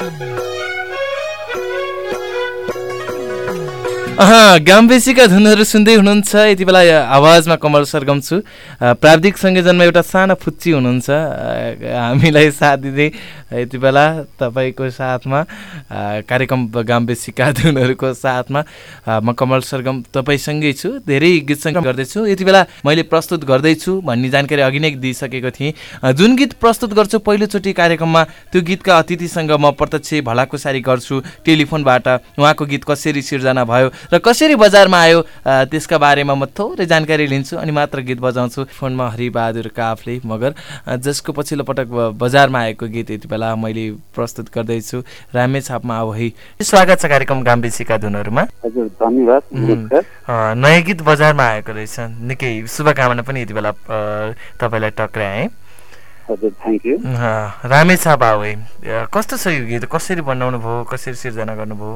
गाम्बेसीका धुनहरू सुन्दै हुनुहुन्छ। यति बेला आवाजमा कमल सरगम छु। प्राविधिक संयोजनमा एउटा सानो फुच्ची हुनुहुन्छ, हामीलाई साथ दिँदै यति बेला तपाईँको साथमा कार्यक्रम गाम्बेसीका धुनहरूको साथमा म कमल सरगम तपाईँसँगै छु। धेरै गीत सङ्गीत गर्दैछु। यति बेला मैले प्रस्तुत गर्दैछु भन्ने जानकारी अघि नै दिइसकेको थिएँ। जुन गीत प्रस्तुत गर्छु पहिलोचोटि कार्यक्रममा त्यो गीतका अतिथिसँग म प्रत्यक्ष भलाकुसारी गर्छु टेलिफोनबाट। उहाँको गीत कसरी सिर्जना भयो र कसरी बजारमा आयो त्यसका बारेमा म थोरै जानकारी लिन्छु अनि मात्र गीत बजाउँछु। फोनमा हरिबहादुर काफले, मगर जसको पछिल्लो पटक बजारमा आएको गीत यति बेला मैले प्रस्तुत गर्दैछु, रामेछापमा आओ है। स्वागत छ कार्यक्रम गाम्बेसीका धुनहरूमा। हजुर, धन्यवाद। नयाँ गीत बजारमा आएको रहेछ, निकै शुभकामना पनि यति बेला तपाईँलाई टक्राएँ। हजुर, थ्याङ्क यू। रामेछाप आओ है, कस्तो छ यो गीत? कसरी बनाउनु भयो, कसरी सिर्जना गर्नुभयो?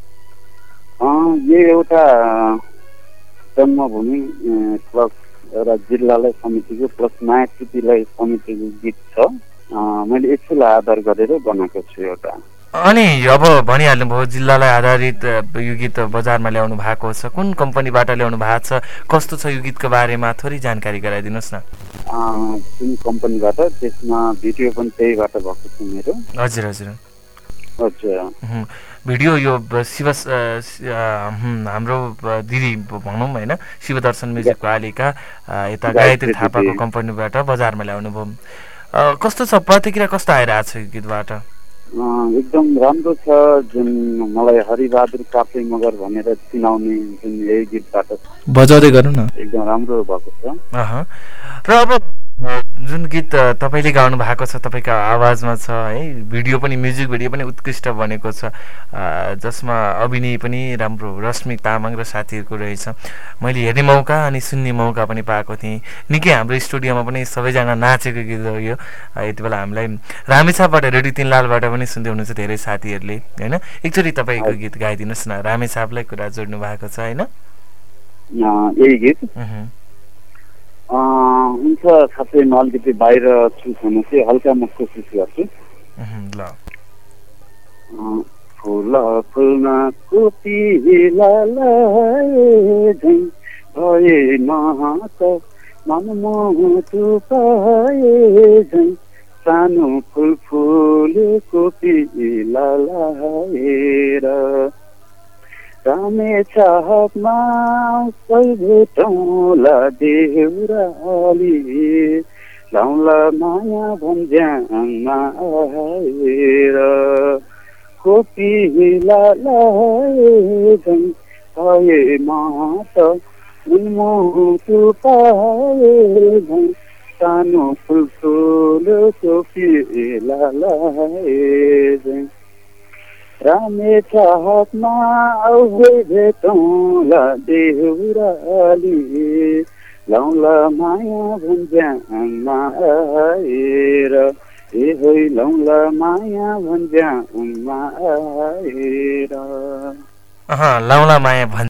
यो एउटा जन्मभूमि प्लस एउटा जिल्लालाई समितिको प्लस माया कृतिलाई समितिको गीत छ। मैले यसैलाई आधार गरेर बनाएको छु एउटा। अनि अब भनिहाल्नुभयो जिल्लालाई आधारित यो गीत बजारमा ल्याउनु भएको छ, कुन कम्पनीबाट ल्याउनु भएको छ, कस्तो छ यो गीतको बारेमा थोरै जानकारी गराइदिनुहोस् न। जुन कम्पनीबाट, त्यसमा भिडियो पनि त्यहीबाट भएको छ मेरो। हजुर हजुर हजुर। भिडियो यो हाम्रो दिदी भनौँ होइन, शिवदर्शन म्युजिकको आलिका यता गायत्री थापाको कम्पनीबाट बजारमा ल्याउनु भयो। कस्तो छ प्रतिक्रिया, कस्तो आइरहेको छ यो गीतबाट? एकदम राम्रो छ। जुन मलाई हरिबहादुर काफले मगर भनेर चिनाउने जुन यही गीतबाट बजाउँदै गर्नु न, एकदम राम्रो भएको छ। र अब जुन गीत तपाईँले गाउनु भएको छ तपाईँको आवाजमा छ है, भिडियो पनि, म्युजिक भिडियो पनि उत्कृष्ट बनेको छ, जसमा अभिनय पनि राम्रो रश्मि तामाङ र साथीहरूको रहेछ। मैले हेर्ने मौका अनि सुन्ने मौका पनि पाएको थिएँ। निकै हाम्रो स्टुडियोमा पनि सबैजना नाचेको गीत हो यो। यति बेला हामीलाई रामेछापबाट, रेडियो तिनलालबाट पनि सुन्दै हुनुहुन्छ धेरै साथीहरूले होइन। एकचोटि तपाईँको गीत गाइदिनुहोस् न, रामेछापलाई कुरा जोड्नु भएको छ होइन यही गीत। हुन्छ, खासै म अलिकति बाहिर छु भने चाहिँ हल्का म कोसिस गर्छु। ल फुल फुल्न कोपिलालाई झै भए त मनमुटु पाए झै सानो फुल फुलेको पिलाएर रामेछापमा भेटौँला देउराली लाउला माया भन्ज्याङमा आएर कोपिलालाई झै भए त मुटु पाए झै सानो फुल फुलेको पिलालाई झै रामेछापमा भेटौँला देउराली लाउला माया भन्ज्याङमा आएर होइ लाउला माया भन्ज्याङमा आएर लाउला माया